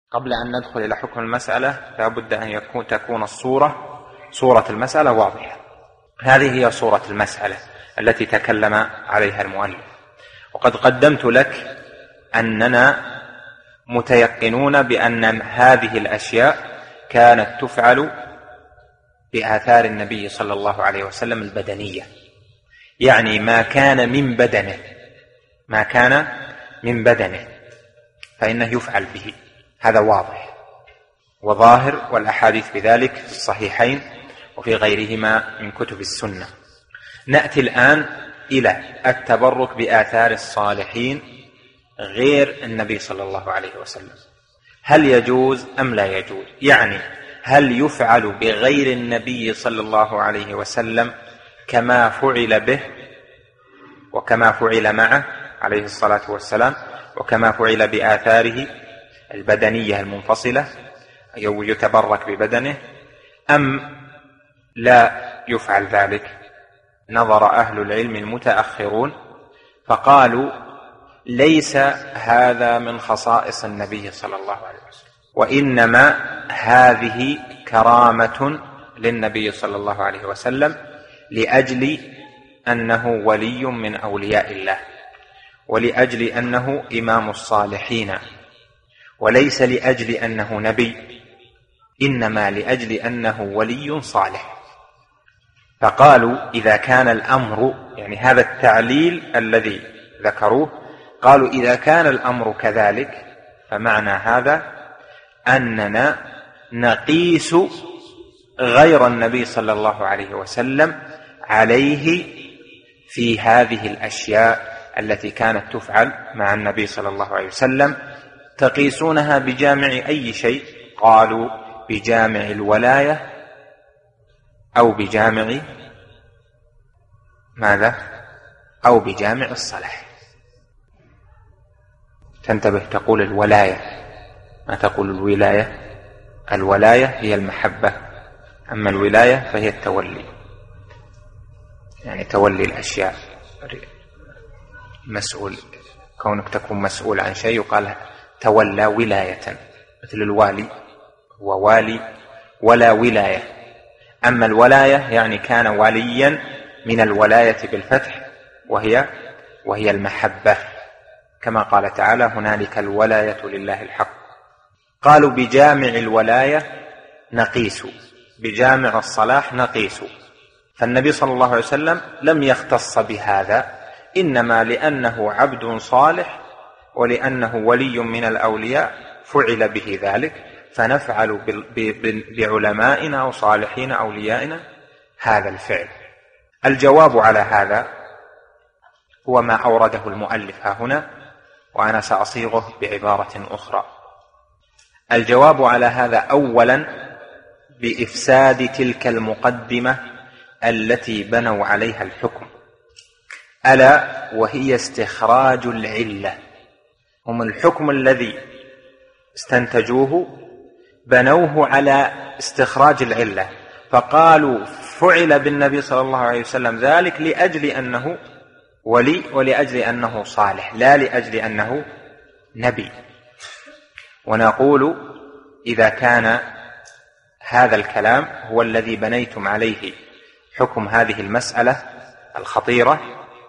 قبل أن ندخل إلى حكم المسألة لا بد أن تكون صورة المسألة واضحة. هذه هي صورة المسألة التي تكلم عليها المؤلف، وقد قدمت لك أننا متيقنون بأن هذه الأشياء كانت تفعل بآثار النبي صلى الله عليه وسلم البدنية، يعني ما كان من بدنه فإنه يفعل به، هذا واضح وظاهر، والأحاديث بذلك في الصحيحين وفي غيرهما من كتب السنة. نأتي الآن إلى التبرك بآثار الصالحين غير النبي صلى الله عليه وسلم، هل يجوز أم لا يجوز؟ يعني هل يفعل بغير النبي صلى الله عليه وسلم كما فعل به وكما فعل معه عليه الصلاة والسلام، وكما فعل بآثاره البدنية المنفصلة أو يتبرك ببدنه، أم لا يفعل ذلك؟ نظر أهل العلم المتأخرون فقالوا ليس هذا من خصائص النبي صلى الله عليه وسلم، وإنما هذه كرامة للنبي صلى الله عليه وسلم لأجل أنه ولي من أولياء الله، ولأجل أنه إمام الصالحين، وليس لأجل أنه نبي، إنما لأجل أنه ولي صالح. فقالوا إذا كان الأمر، يعني هذا التعليل الذي ذكروه، قالوا إذا كان الأمر كذلك فمعنى هذا أننا نقيس غير النبي صلى الله عليه وسلم عليه في هذه الأشياء التي كانت تفعل مع النبي صلى الله عليه وسلم. تقيسونها بجامع أي شيء؟ قالوا بجامع الولاية أو بجامع ماذا؟ أو بجامع الصلاح. تنتبه، تقول الولاية ما تقول الولاية. الولاية هي المحبة، أما الولاية فهي التولي، يعني تولي الأشياء، مسؤول، كونك تكون مسؤول عن شيء يقال تولى ولاية، مثل الوالي هو والي ولا ولاية. أما الولاية يعني كان وليا من الولاية بالفتح، وهي المحبة، كما قال تعالى هنالك الولاية لله الحق. قالوا بجامع الولاية نقيس، بجامع الصلاح نقيس. فالنبي صلى الله عليه وسلم لم يختص بهذا، إنما لأنه عبد صالح ولأنه ولي من الأولياء فعل به ذلك، فنفعل بعلمائنا وصالحين أوليائنا هذا الفعل. الجواب على هذا هو ما أورده المؤلف ها هنا، وأنا سأصيغه بعبارة أخرى. الجواب على هذا أولا بإفساد تلك المقدمة التي بنوا عليها الحكم، ألا وهي استخراج العلة. هم الحكم الذي استنتجوه بنوه على استخراج العلة، فقالوا فعل بالنبي صلى الله عليه وسلم ذلك لأجل أنه ولي ولأجل أنه صالح، لا لأجل أنه نبي. ونقول إذا كان هذا الكلام هو الذي بنيتم عليه حكم هذه المسألة الخطيرة،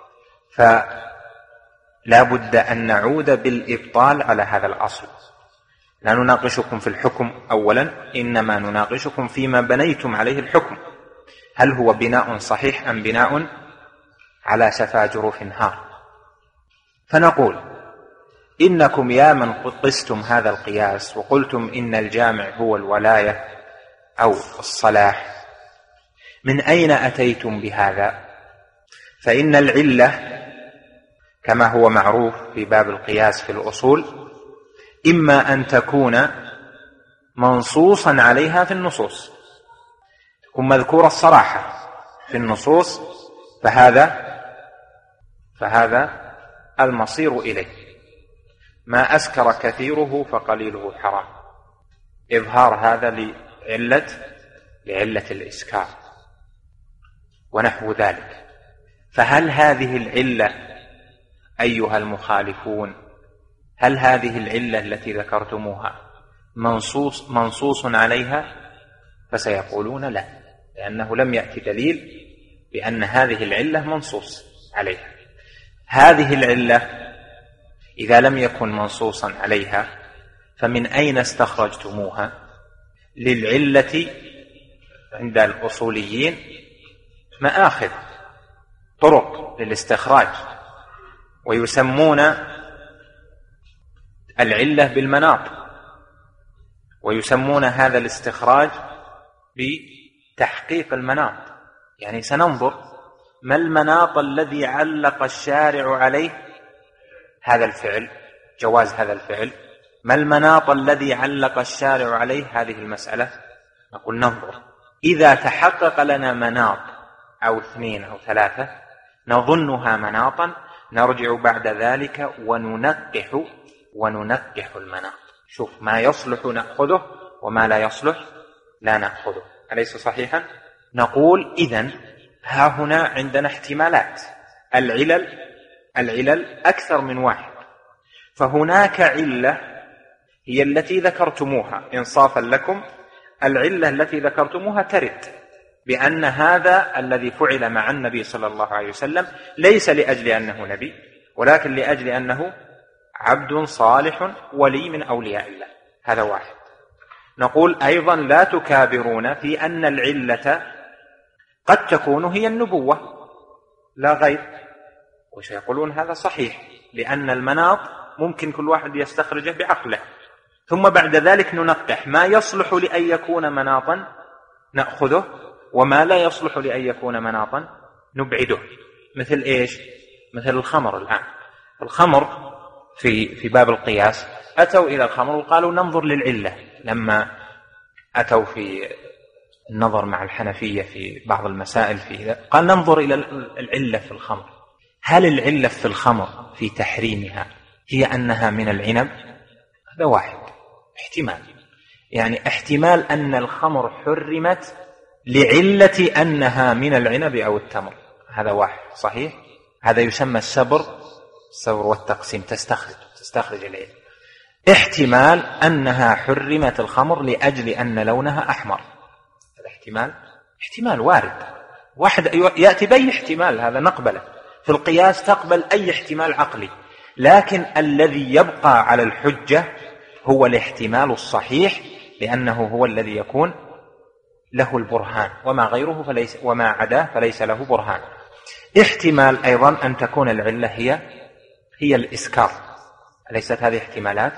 فلا بد أن نعود بالإبطال على هذا الأصل. لا نناقشكم في الحكم أولا، إنما نناقشكم فيما بنيتم عليه الحكم، هل هو بناء صحيح أم بناء على شفا جروف هار. فنقول إنكم يا من قستم هذا القياس وقلتم إن الجامع هو الولاية أو الصلاح، من أين أتيتم بهذا؟ فإن العلة كما هو معروف في باب القياس في الأصول إما أن تكون منصوصا عليها في النصوص، تكون مذكورة الصراحة في النصوص، فهذا المصير إليه. ما أسكر كثيره فقليله حرام، إظهار هذا لعلة الإسكار ونحو ذلك. فهل هذه العلة أيها المخالفون، هل هذه العلة التي ذكرتموها منصوص عليها؟ فسيقولون لا، لأنه لم يأتي دليل بأن هذه العلة منصوص عليها. هذه العلة إذا لم يكن منصوصا عليها فمن أين استخرجتموها؟ للعلة عند الأصوليين مآخذ، طرق للاستخراج، ويسمون العلة بالمناط، ويسمون هذا الاستخراج بتحقيق المناط. يعني سننظر ما المناط الذي علق الشارع عليه هذا الفعل، جواز هذا الفعل، ما المناط الذي علق الشارع عليه هذه المسألة. نقول ننظر، إذا تحقق لنا مناط أو 2 أو 3 نظنها مناطا، نرجع بعد ذلك وننقح المناط، شوف ما يصلح نأخذه وما لا يصلح لا نأخذه. أليس صحيحا؟ نقول إذن ها هنا عندنا احتمالات، العلل أكثر من واحد، فهناك علة هي التي ذكرتموها إنصافا لكم، العلة التي ذكرتموها ترد بأن هذا الذي فعل مع النبي صلى الله عليه وسلم ليس لأجل أنه نبي، ولكن لأجل أنه عبد صالح ولي من أولياء الله. هذا واحد. نقول أيضا لا تكابرون في أن العلة قد تكون هي النبوة لا غير، وسيقولون هذا صحيح، لأن المناط ممكن كل واحد يستخرجه بعقله، ثم بعد ذلك ننقح ما يصلح لأن يكون مناطا نأخذه، وما لا يصلح لأن يكون مناطا نبعده. مثل إيش؟ مثل الخمر. الآن الخمر في باب القياس أتوا إلى الخمر وقالوا ننظر للعلة، لما أتوا في النظر مع الحنفية في بعض المسائل قال ننظر إلى العلة في الخمر، هل العلة في الخمر في تحريمها هي أنها من العنب؟ هذا واحد احتمال، يعني احتمال أن الخمر حرمت لعلة أنها من العنب أو التمر، هذا واحد صحيح. هذا يسمى السبر والتقسيم، تستخرج العلة. احتمال أنها حرمت الخمر لأجل أن لونها أحمر، هذا احتمال وارد، واحد يأتي بأي احتمال هذا نقبله. في القياس تقبل أي احتمال عقلي، لكن الذي يبقى على الحجة هو الاحتمال الصحيح، لأنه هو الذي يكون له البرهان، وما غيره وما عداه فليس له برهان. احتمال أيضا أن تكون العلة هي الإسكار، أليست هذه احتمالات؟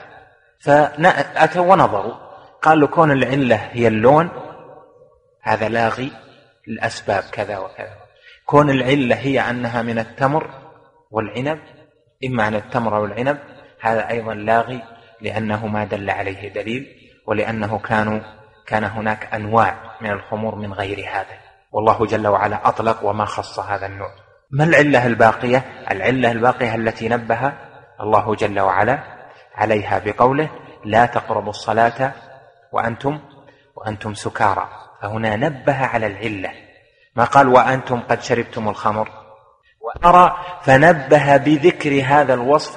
فأتوا ونظروا قالوا كون العلة هي اللون هذا لاغي الأسباب كذا وكذا، كون العلة هي أنها من التمر والعنب، إما عن التمر أو العنب، هذا أيضا لاغي لأنه ما دل عليه دليل، ولأنه كان هناك أنواع من الخمور من غير هذا، والله جل وعلا أطلق وما خص هذا النوع. ما العلة الباقية؟ العلة الباقية التي نبه الله جل وعلا عليها بقوله لا تقربوا الصلاة وأنتم سكارى، فهنا نبه على العلة، ما قال وأنتم قد شربتم الخمر وأرى، فنبه بذكر هذا الوصف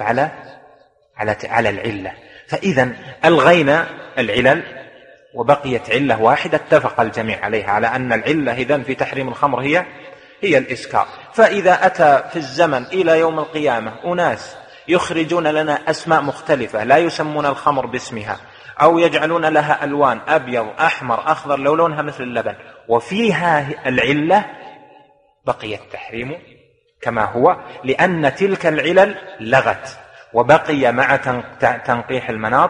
على العلة. فإذا ألغينا العلل وبقيت علة واحدة اتفق الجميع عليها، على أن العلة إذن في تحريم الخمر هي الإسكار. فإذا أتى في الزمن إلى يوم القيامة أناس يخرجون لنا أسماء مختلفة لا يسمون الخمر باسمها، أو يجعلون لها ألوان أبيض أحمر أخضر لو لونها مثل اللبن، وفيها العلة، بقي التحريم كما هو، لأن تلك العلل لغت، وبقي مع تنقيح المناط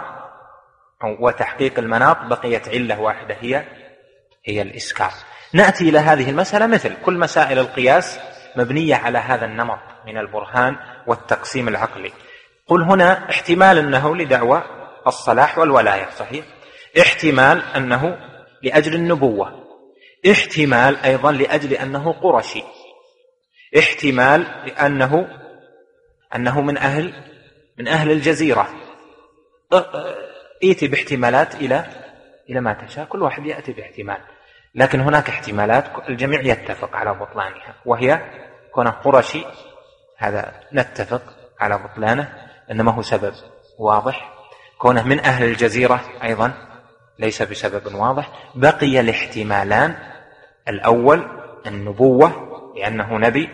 وتحقيق المناط بقيت علة واحدة هي الإسكار. نأتي إلى هذه المسألة مثل كل مسائل القياس مبنية على هذا النمط من البرهان والتقسيم العقلي. قل هنا احتمال أنه لدعوى الصلاح والولاية صحيح، احتمال أنه لأجل النبوة، احتمال أيضا لأجل أنه قرشي، احتمال لأنه من أهل الجزيرة. ائتي باحتمالات إلى ما تشاء، كل واحد يأتي باحتمال، لكن هناك احتمالات الجميع يتفق على بطلانها، وهي كونه قرشي هذا نتفق على بطلانه إنما هو سبب واضح، كونه من أهل الجزيرة أيضا ليس بسبب واضح. بقي الاحتمالان: الأول النبوة لأنه نبي،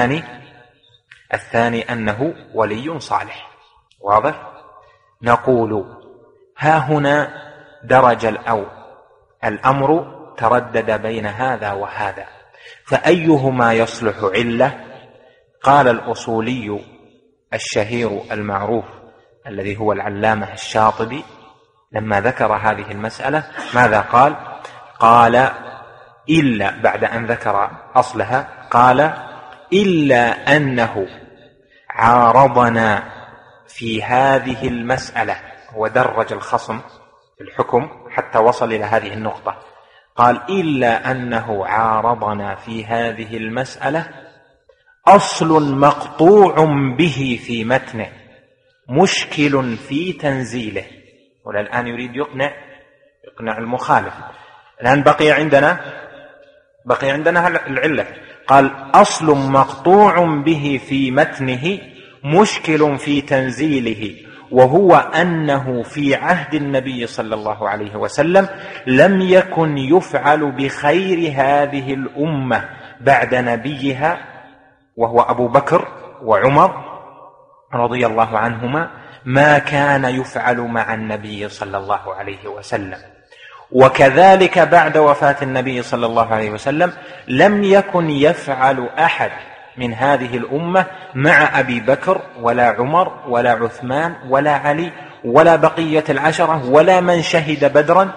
الثاني أنه ولي صالح. واضح؟ نقول ها هنا درج الأمر تردد بين هذا وهذا، فأيهما يصلح علة؟ قال الأصولي الشهير المعروف الذي هو العلامة الشاطبي لما ذكر هذه المسألة ماذا قال؟ قال إلا، بعد أن ذكر أصلها، قال إلا أنه عارضنا في هذه المسألة. ودرج الخصم في الحكم حتى وصل إلى هذه النقطة. قال إلا أنه عارضنا في هذه المسألة أصل مقطوع به في متنه مشكل في تنزيله. والآن يريد يقنع المخالف. الآن بقي عندنا العلة. قال أصل مقطوع به في متنه مشكل في تنزيله، وهو أنه في عهد النبي صلى الله عليه وسلم لم يكن يفعل بخير هذه الأمة بعد نبيها وهو أبو بكر وعمر رضي الله عنهما ما كان يفعل مع النبي صلى الله عليه وسلم. وكذلك بعد وفاة النبي صلى الله عليه وسلم لم يكن يفعل أحد من هذه الأمة مع أبي بكر ولا عمر ولا عثمان ولا علي ولا بقية العشرة ولا من شهد بدرا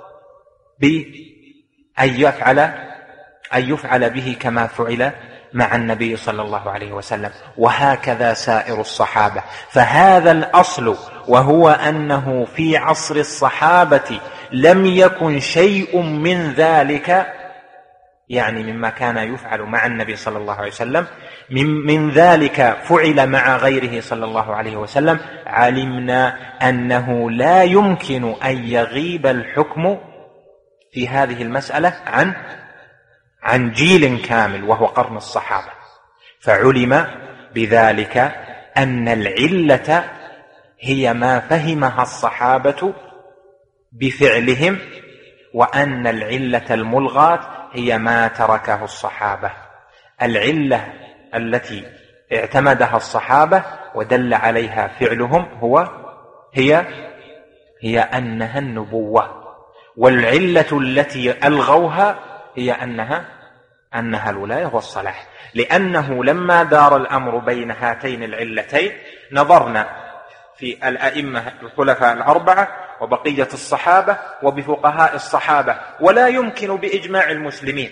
بأن يفعل به كما فعل مع النبي صلى الله عليه وسلم، وهكذا سائر الصحابة. فهذا الأصل، وهو أنه في عصر الصحابة لم يكن شيء من ذلك، يعني مما كان يفعل مع النبي صلى الله عليه وسلم من ذلك فعل مع غيره صلى الله عليه وسلم، علمنا أنه لا يمكن أن يغيب الحكم في هذه المسألة عن جيل كامل وهو قرن الصحابة. فعلم بذلك أن العلة هي ما فهمها الصحابة بفعلهم، وأن العلة الملغاة هي ما تركه الصحابة. العلة التي اعتمدها الصحابة ودل عليها فعلهم هي أنها النبوة، والعلة التي ألغوها هي أنها الولاية والصلاح. لأنه لما دار الأمر بين هاتين العلتين نظرنا في الأئمة الخلفاء الأربعة وبقية الصحابة وبفقهاء الصحابة، ولا يمكن بإجماع المسلمين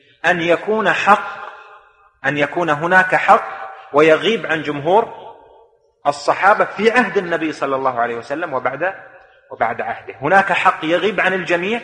أن يكون هناك حق ويغيب عن جمهور الصحابة في عهد النبي صلى الله عليه وسلم وبعد عهده. هناك حق يغيب عن الجميع،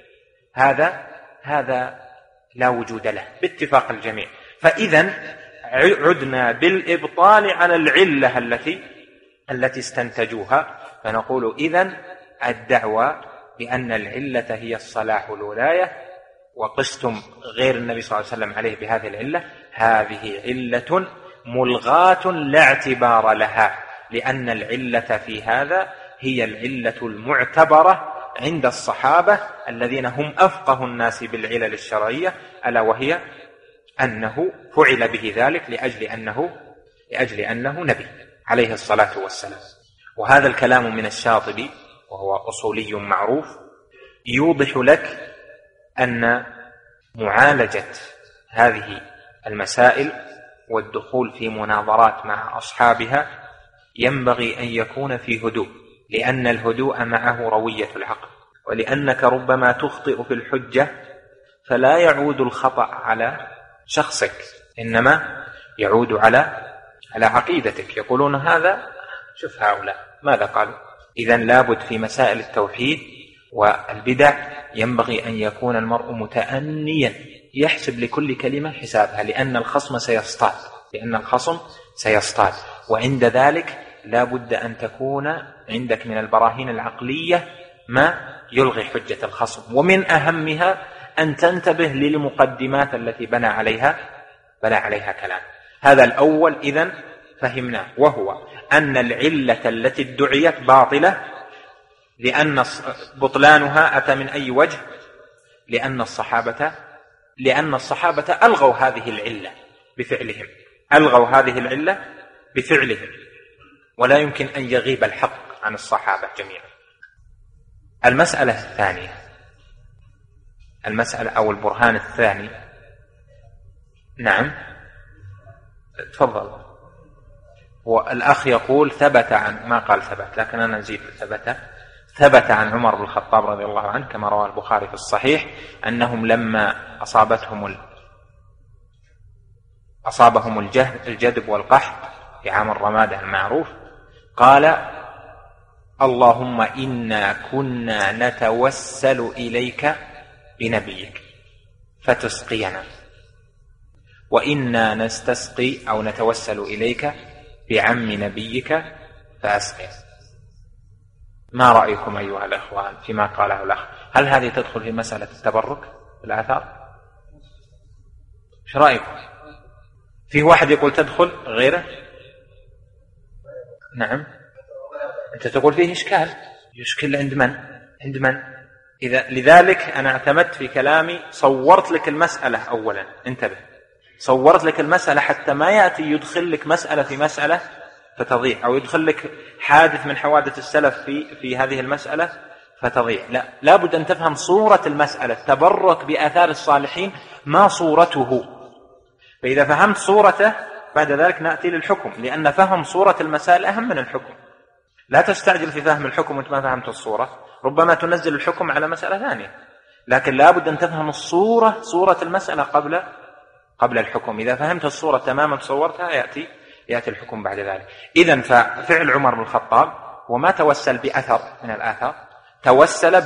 هذا لا وجود له باتفاق الجميع. فإذا عدنا بالإبطال على العلة التي استنتجوها، فنقول إذن الدعوة بأن العلة هي الصلاح والولاية وقستم غير النبي صلى الله عليه وسلم عليه بهذه العلة، هذه علة ملغاة لا اعتبار لها، لأن العلة في هذا هي العلة المعتبرة عند الصحابة الذين هم أفقه الناس بالعلل الشرعية، ألا وهي أنه فعل به ذلك لأجل أنه نبي عليه الصلاة والسلام. وهذا الكلام من الشاطبي وهو أصولي معروف يوضح لك أن معالجة هذه المسائل والدخول في مناظرات مع أصحابها ينبغي أن يكون في هدوء، لأن الهدوء معه روية العقل، ولأنك ربما تخطئ في الحجة فلا يعود الخطأ على شخصك، إنما يعود على عقيدتك. يقولون هذا، شوف هؤلاء ماذا قالوا. إذن لابد في مسائل التوحيد والبدع ينبغي أن يكون المرء متأنيا يحسب لكل كلمة حسابها، لأن الخصم سيصطاد. وعند ذلك لابد أن تكون عندك من البراهين العقلية ما يلغي حجة الخصم، ومن أهمها أن تنتبه للمقدمات التي بنى عليها كلام. هذا الأول إذن فهمناه، وهو أن العلة التي ادعيت باطلة لأن بطلانها أتى من أي وجه؟ لأن الصحابة ألغوا هذه العلة بفعلهم، ألغوا هذه العلة بفعلهم، ولا يمكن أن يغيب الحق عن الصحابة جميعا. المسألة الثانية، المسألة أو البرهان الثاني. نعم تفضل. والأخ يقول ثبت عن، ما قال ثبت لكن أنا نزيد ثبت عن عمر بن الخطاب رضي الله عنه كما روى البخاري في الصحيح أنهم لما أصابهم الجدب والقحط في عام الرمادة المعروف قال اللهم إنا كنا نتوسل إليك بنبيك فتسقينا، وإنا نستسقي أو نتوسل إليك بعم نبيك فأسقي. ما رأيكم أيها الأخوان فيما قاله الأخ؟ هل هذه تدخل في مسألة التبرك بالآثار؟ ايش رأيكم؟ في واحد يقول تدخل غيره؟ نعم. أنت تقول فيه إشكال، يشكل عند من؟ لذلك أنا اعتمدت في كلامي، صورت لك المسألة أولا، انتبه، صورت لك المسألة حتى ما يأتي يدخل لك مسألة في مسألة فتضيع، أو يدخل لك حادث من حوادث السلف في هذه المسألة فتضيع. لا بد أن تفهم صورة المسألة، تبرك بآثار الصالحين ما صورته، فإذا فهمت صورته بعد ذلك نأتي للحكم، لأن فهم صورة المسائل أهم من الحكم. لا تستعجل في فهم الحكم وانت ما فهمت الصورة، ربما تنزل الحكم على مسألة ثانية، لكن لا بد أن تفهم صورة المسألة قبل الحكم. إذا فهمت الصورة تماما صورتها يأتي الحكم بعد ذلك. إذن ففعل عمر بن الخطاب وما توسل بأثر من الآثار، توسل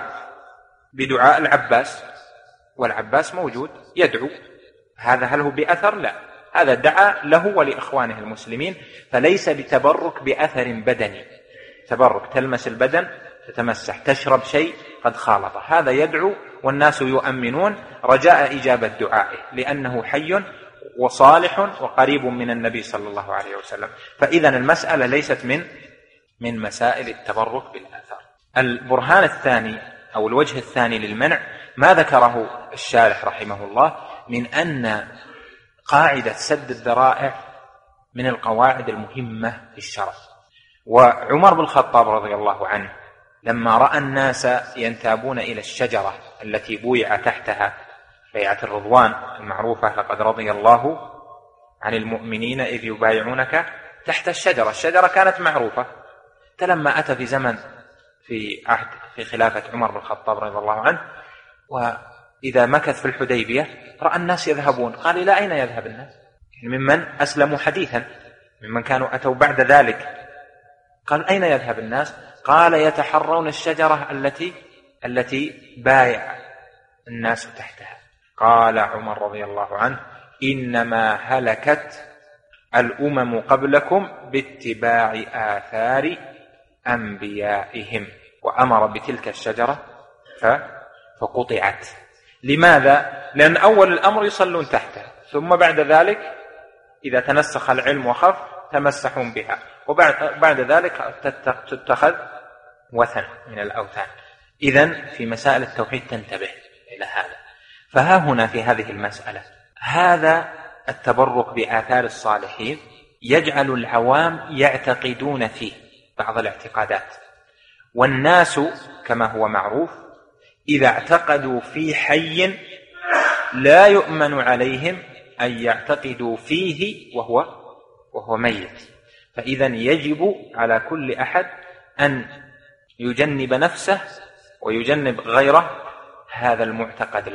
بدعاء العباس، والعباس موجود يدعو. هذا هل هو بأثر؟ لا، هذا دعا له ولإخوانه المسلمين، فليس بتبرك بأثر بدني. تبرك تلمس البدن تتمسح، تشرب شيء قد خالطه، هذا يدعو والناس يؤمنون رجاء إجابة دعائه، لأنه حي وصالح وقريب من النبي صلى الله عليه وسلم. فإذن المسألة ليست من مسائل التبرك بالآثار. البرهان الثاني أو الوجه الثاني للمنع ما ذكره الشارح رحمه الله من أن قاعدة سد الذرائع من القواعد المهمة في الشرع. وعمر بن الخطاب رضي الله عنه لما رأى الناس ينتابون إلى الشجرة التي بويع تحتها بيعة الرضوان المعروفة، لقد رضي الله عن المؤمنين إذ يبايعونك تحت الشجرة، الشجرة كانت معروفة. فلما أتى في زمن في خلافة عمر بن الخطاب رضي الله عنه، وإذا مكث في الحديبية رأى الناس يذهبون، قال إلى أين يذهب الناس؟ ممن أسلموا حديثا، ممن كانوا أتوا بعد ذلك. قال أين يذهب الناس؟ قال يتحرون الشجرة التي بايع الناس تحتها. قال عمر رضي الله عنه إنما هلكت الأمم قبلكم باتباع آثار أنبيائهم، وأمر بتلك الشجرة فقطعت. لماذا؟ لأن أول الأمر يصلون تحتها، ثم بعد ذلك إذا تنسخ العلم وخف تمسحون بها، وبعد ذلك تتخذ وثن من الأوثان. إذن في مسائل التوحيد تنتبه إلى هذا. فها هنا في هذه المسألة هذا التبرك بآثار الصالحين يجعل العوام يعتقدون فيه بعض الاعتقادات، والناس كما هو معروف إذا اعتقدوا في حي لا يؤمن عليهم أن يعتقدوا فيه وهو ميت. فإذا يجب على كل أحد أن يجنب نفسه ويجنب غيره هذا المعتقد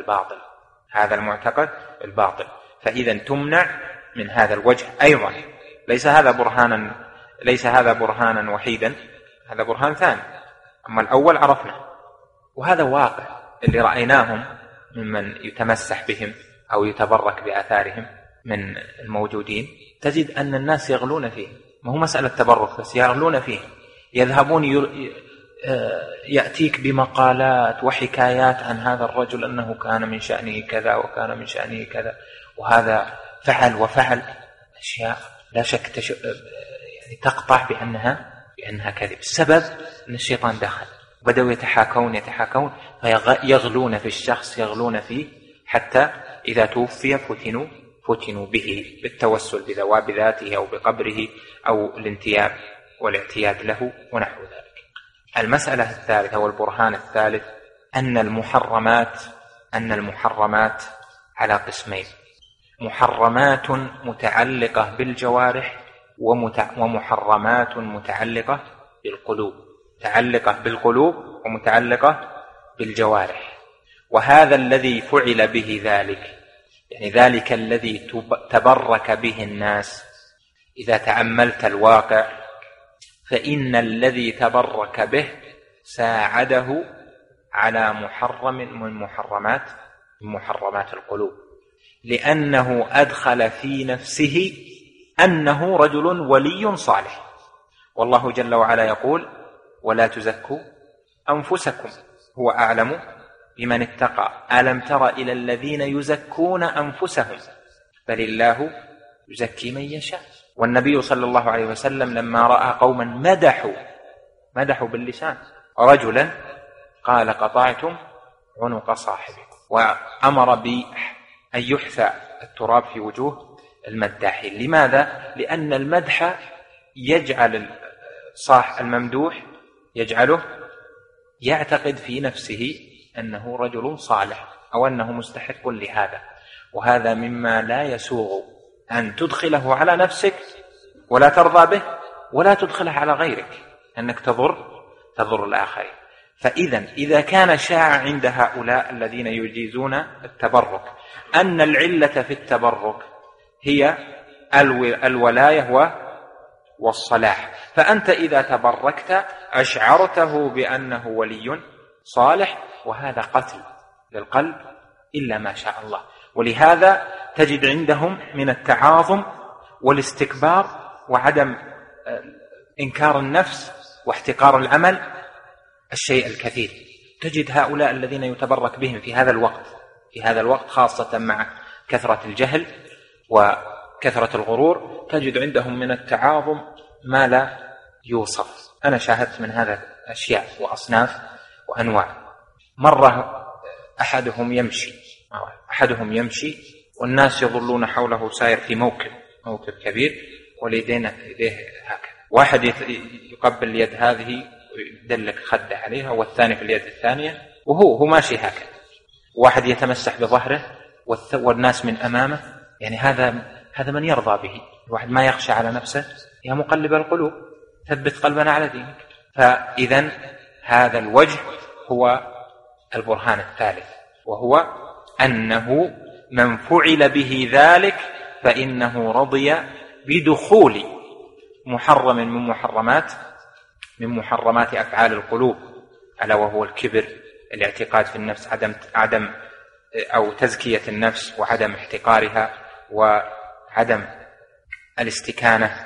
الباطل، فإذا تمنع من هذا الوجه أيضا. ليس هذا برهانا وحيدا، هذا برهان ثاني. أما الأول عرفنا، وهذا واقع اللي رأيناهم ممن يتمسح بهم أو يتبرك بآثارهم من الموجودين، تجد أن الناس يغلون فيه، ما هو مسألة تبرك بس، يغلون فيه، يذهبون يأتيك بمقالات وحكايات عن هذا الرجل أنه كان من شأنه كذا وكان من شأنه كذا، وهذا فعل وفعل أشياء لا شك يعني تقطع بأنها كذب. السبب أن الشيطان دخل، بدأوا يتحاكون فيغلون في الشخص، يغلون فيه، حتى إذا توفي فتنوا به بالتوسل بذاته أو بقبره أو الانتياب والاعتياد له ونحو ذلك. المسألة الثالثة والبرهان الثالث أن المحرمات على قسمين: محرمات متعلقة بالجوارح ومحرمات متعلقة بالقلوب، متعلقة بالقلوب ومتعلقة بالجوارح. وهذا الذي فعل به ذلك، يعني ذلك الذي تبرك به الناس، إذا تأملت الواقع فإن الذي تبرك به ساعده على محرم من محرمات القلوب، لأنه أدخل في نفسه أنه رجل ولي صالح. والله جل وعلا يقول: ولا تزكوا أنفسكم هو أعلم بمن اتقى ألم تر إلى الذين يزكون أنفسهم بل الله يزكي من يشاء. والنبي صلى الله عليه وسلم لما رأى قوما مدحوا باللسان رجلا قال: قطعتم عنق صاحبكم، وأمر بأن يحثى التراب في وجوه المداحين. لماذا؟ لأن المدح يجعل الممدوح يجعله يعتقد في نفسه أنه رجل صالح أو أنه مستحق لهذا، وهذا مما لا يسوغ أن تدخله على نفسك ولا ترضى به، ولا تدخله على غيرك، أنك تضر الآخرين. إذا كان شاع عند هؤلاء الذين يجيزون التبرك أن العلة في التبرك هي الولاية والصلاح، فأنت إذا تبركت أشعرته بأنه ولي صالح، وهذا قتل للقلب إلا ما شاء الله. ولهذا تجد عندهم من التعاظم والاستكبار وعدم إنكار النفس واحتقار العمل الشيء الكثير. تجد هؤلاء الذين يتبرك بهم في هذا الوقت خاصة مع كثرة الجهل وكثرة الغرور، تجد عندهم من التعاظم ما لا يوصف. أنا شاهدت من هذا أشياء وأصناف وأنواع. مرة أحدهم يمشي والناس يظلون حوله سائر في موكب كبير، واليدين يديه هكذا، واحد يقبل اليد هذه ويدلك خده عليها، والثاني في اليد الثانية، وهو ماشي هكذا. واحد يتمسح بظهره والناس من أمامه. يعني هذا من يرضى به؟ الواحد ما يخشى على نفسه. يا مقلب القلوب ثبت قلبنا على دينك. فإذا هذا الوجه هو البرهان الثالث، وهو أنه من فعل به ذلك فإنه رضي بدخول محرم من محرمات أفعال القلوب، ألا وهو الكبر، الاعتقاد في النفس، عدم أو تزكية النفس وعدم احتقارها وعدم الاستكانة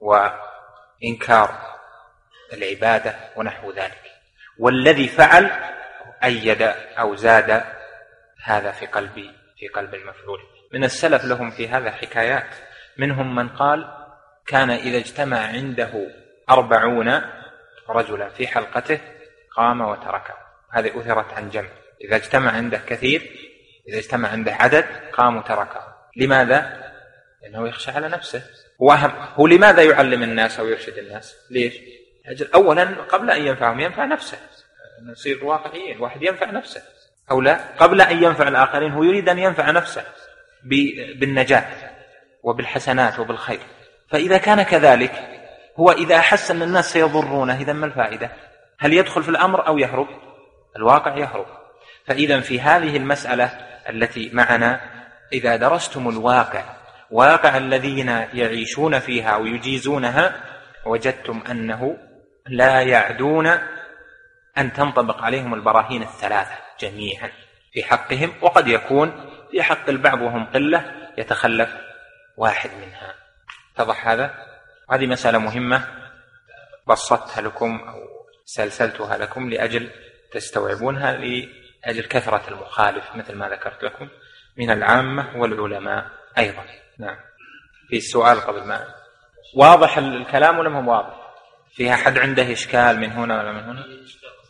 وإنكار العبادة ونحو ذلك. والذي فعل أيد أو زاد هذا في قلب المفعول. من السلف لهم في هذا حكايات، منهم من قال: كان إذا اجتمع عنده 40 رجلا في حلقته قام وتركه. هذه أثرت عن جمع. إذا اجتمع عنده كثير، إذا اجتمع عنده عدد قام وتركه. لماذا؟ لأنه يخشى على نفسه. هو لماذا يعلم الناس أو يرشد الناس؟ ليش؟ أولا قبل أن ينفعهم ينفع نفسه، نصير واقعيين، واحد ينفع نفسه أو لا. قبل أن ينفع الآخرين هو يريد أن ينفع نفسه بالنجاة وبالحسنات وبالخير. فإذا كان كذلك، هو إذا أحس أن الناس سيضرونه، إذا ما الفائدة؟ هل يدخل في الأمر أو يهرب؟ الواقع يهرب. فإذا في هذه المسألة التي معنا، إذا درستم واقع الذين يعيشون فيها ويجيزونها، وجدتم أنه لا يعدون أن تنطبق عليهم البراهين الثلاثة جميعا في حقهم، وقد يكون في حق البعض وهم قلة يتخلف واحد منها. اتضح هذا؟ هذه مسألة مهمة بسطتها لكم أو سلسلتها لكم لأجل تستوعبونها، لأجل كثرة المخالف مثل ما ذكرت لكم من العامة والعلماء أيضا. نعم. في السؤال قبل ما واضح الكلام ولا مو واضح؟ فيها حد عنده إشكال من هنا ولا من هنا؟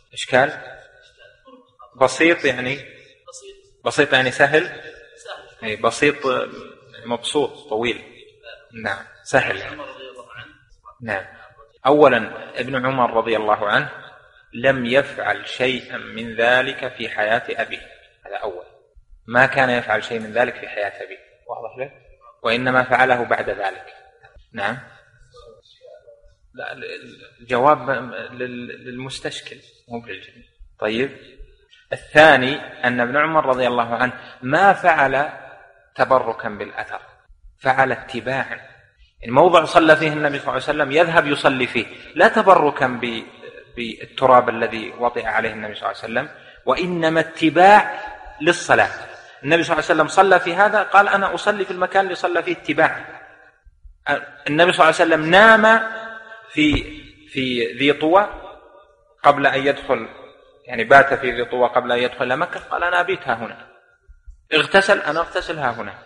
إشكال بسيط يعني بسيط يعني سهل، أي بسيط مبسوط طويل. نعم سهل يعني. نعم. أولا ابن عمر رضي الله عنه لم يفعل شيئا من ذلك في حياة أبيه، هذا أول، ما كان يفعل شيء من ذلك في حياة أبيه، واضح له، وإنما فعله بعد ذلك. نعم. لا الجواب للمستشكل مو بالجميع. طيب الثاني أن ابن عمر رضي الله عنه ما فعل تبركا بالأثر، فعل اتباعا. الموضع صلى فيه النبي صلى الله عليه وسلم يذهب يصلي فيه، لا تبركا بالتراب الذي وضع عليه النبي صلى الله عليه وسلم، وإنما اتباع للصلاة. النبي صلى الله عليه وسلم صلى في هذا، قال أنا أصلي في المكان اللي صلى فيه اتباعا. النبي صلى الله عليه وسلم نام في ذي طوى قبل أن يدخل، يعني بات في ذي طوى قبل أن يدخل إلى مكة، قال أنا أبيت ها هنا. اغتسل، أنا أغتسل ها هنا.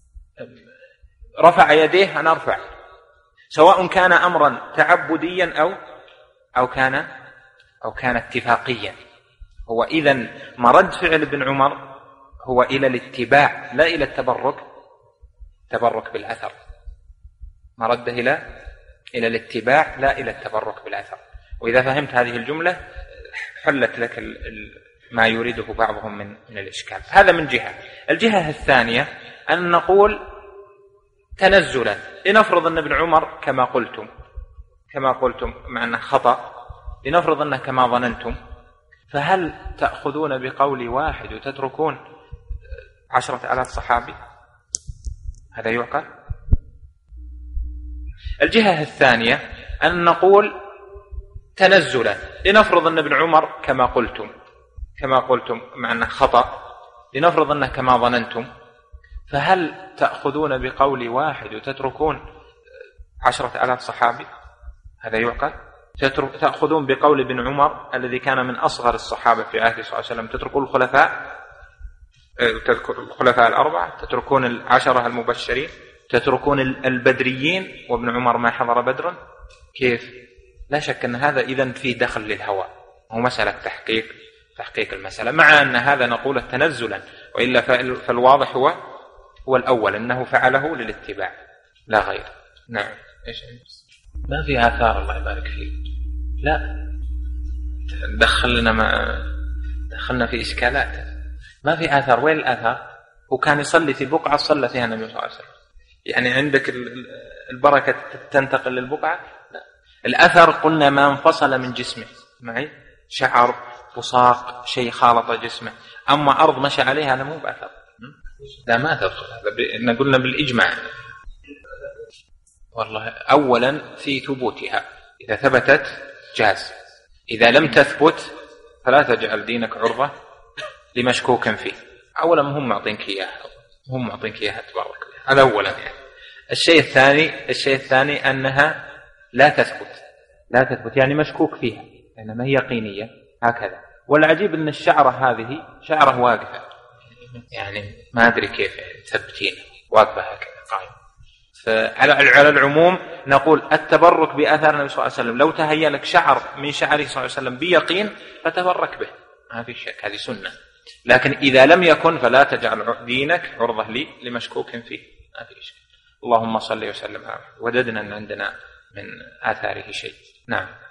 رفع يديه، أنا أرفع، سواء كان أمرا تعبديا أو كان اتفاقيا. هو إذن مرد فعل ابن عمر هو إلى الاتباع لا إلى التبرك بالأثر، مرده إلى الاتباع لا إلى التبرك بالأثر. وإذا فهمت هذه الجملة حلت لك ما يريده بعضهم من الإشكال. هذا من جهة. الجهة الثانية أن نقول تنزلا، لنفرض أن ابن عمر كما قلتم مع أنه خطأ، لنفرض أنه كما ظننتم، فهل تأخذون بقول واحد وتتركون 10,000 صحابي؟ هذا يعقل؟ الجهة الثانية أن نقول تنزلا، لنفرض أن ابن عمر كما قلتم مع أنه خطأ، لنفرض أنه كما ظننتم، فهل تأخذون بقول واحد وتتركون 10,000 صحابي؟ هذا يعقل؟ تأخذون بقول ابن عمر الذي كان من أصغر الصحابة في عهد صلى الله عليه وسلم، تتركون الخلفاء الأربعة، تتركون 10 المبشرين، تتركون البدريين وابن عمر ما حضر بدرا؟ كيف؟ لا شك أن هذا إذن فيه دخل للهوى، هو مسألة تحقيق المسألة، مع أن هذا نقوله تنزلا، وإلا فالواضح هو الأول أنه فعله للاتباع لا غير. نعم. إيش ما في آثار الله يبارك فيك، لا دخلنا في إشكالات، ما في آثار. وين الآثار؟ وكان يصلي في بقعة صلى فيها النبي صلى الله عليه وسلم، يعني عندك البركة تنتقل للبقعة؟ لا. الأثر قلنا ما انفصل من جسمه، معي شعر، بصاق، شيء خالط جسمه، أما أرض مشى عليها هذا مو بأثر، لا ما تدخل. هذا قلنا بالإجماع. والله أولا في ثبوتها، إذا ثبتت جاز، إذا لم تثبت فلا تجعل دينك عرضة لمشكوك فيه. أولا هم معطينك إياها تبارك. هذا أولا يعني. الشيء الثاني أنها لا تثبت يعني مشكوك فيها، إنما هي يقينية هكذا. والعجيب أن الشعرة هذه شعرة واقفة، يعني ما أدري كيف تثبتين واقفة هكذا قائمة. فعلى العموم نقول التبرك بأثر النبي صلى الله عليه وسلم، لو تهيأ لك شعر من شعره صلى الله عليه وسلم بيقين فتبرك به، ما في شك، هذه سنة. لكن إذا لم يكن فلا تجعل دينك عرضة لمشكوك فيه، ما في شك. اللهم صل وسلم على محمد. وجدنا أن عندنا من آثاره شيء. نعم.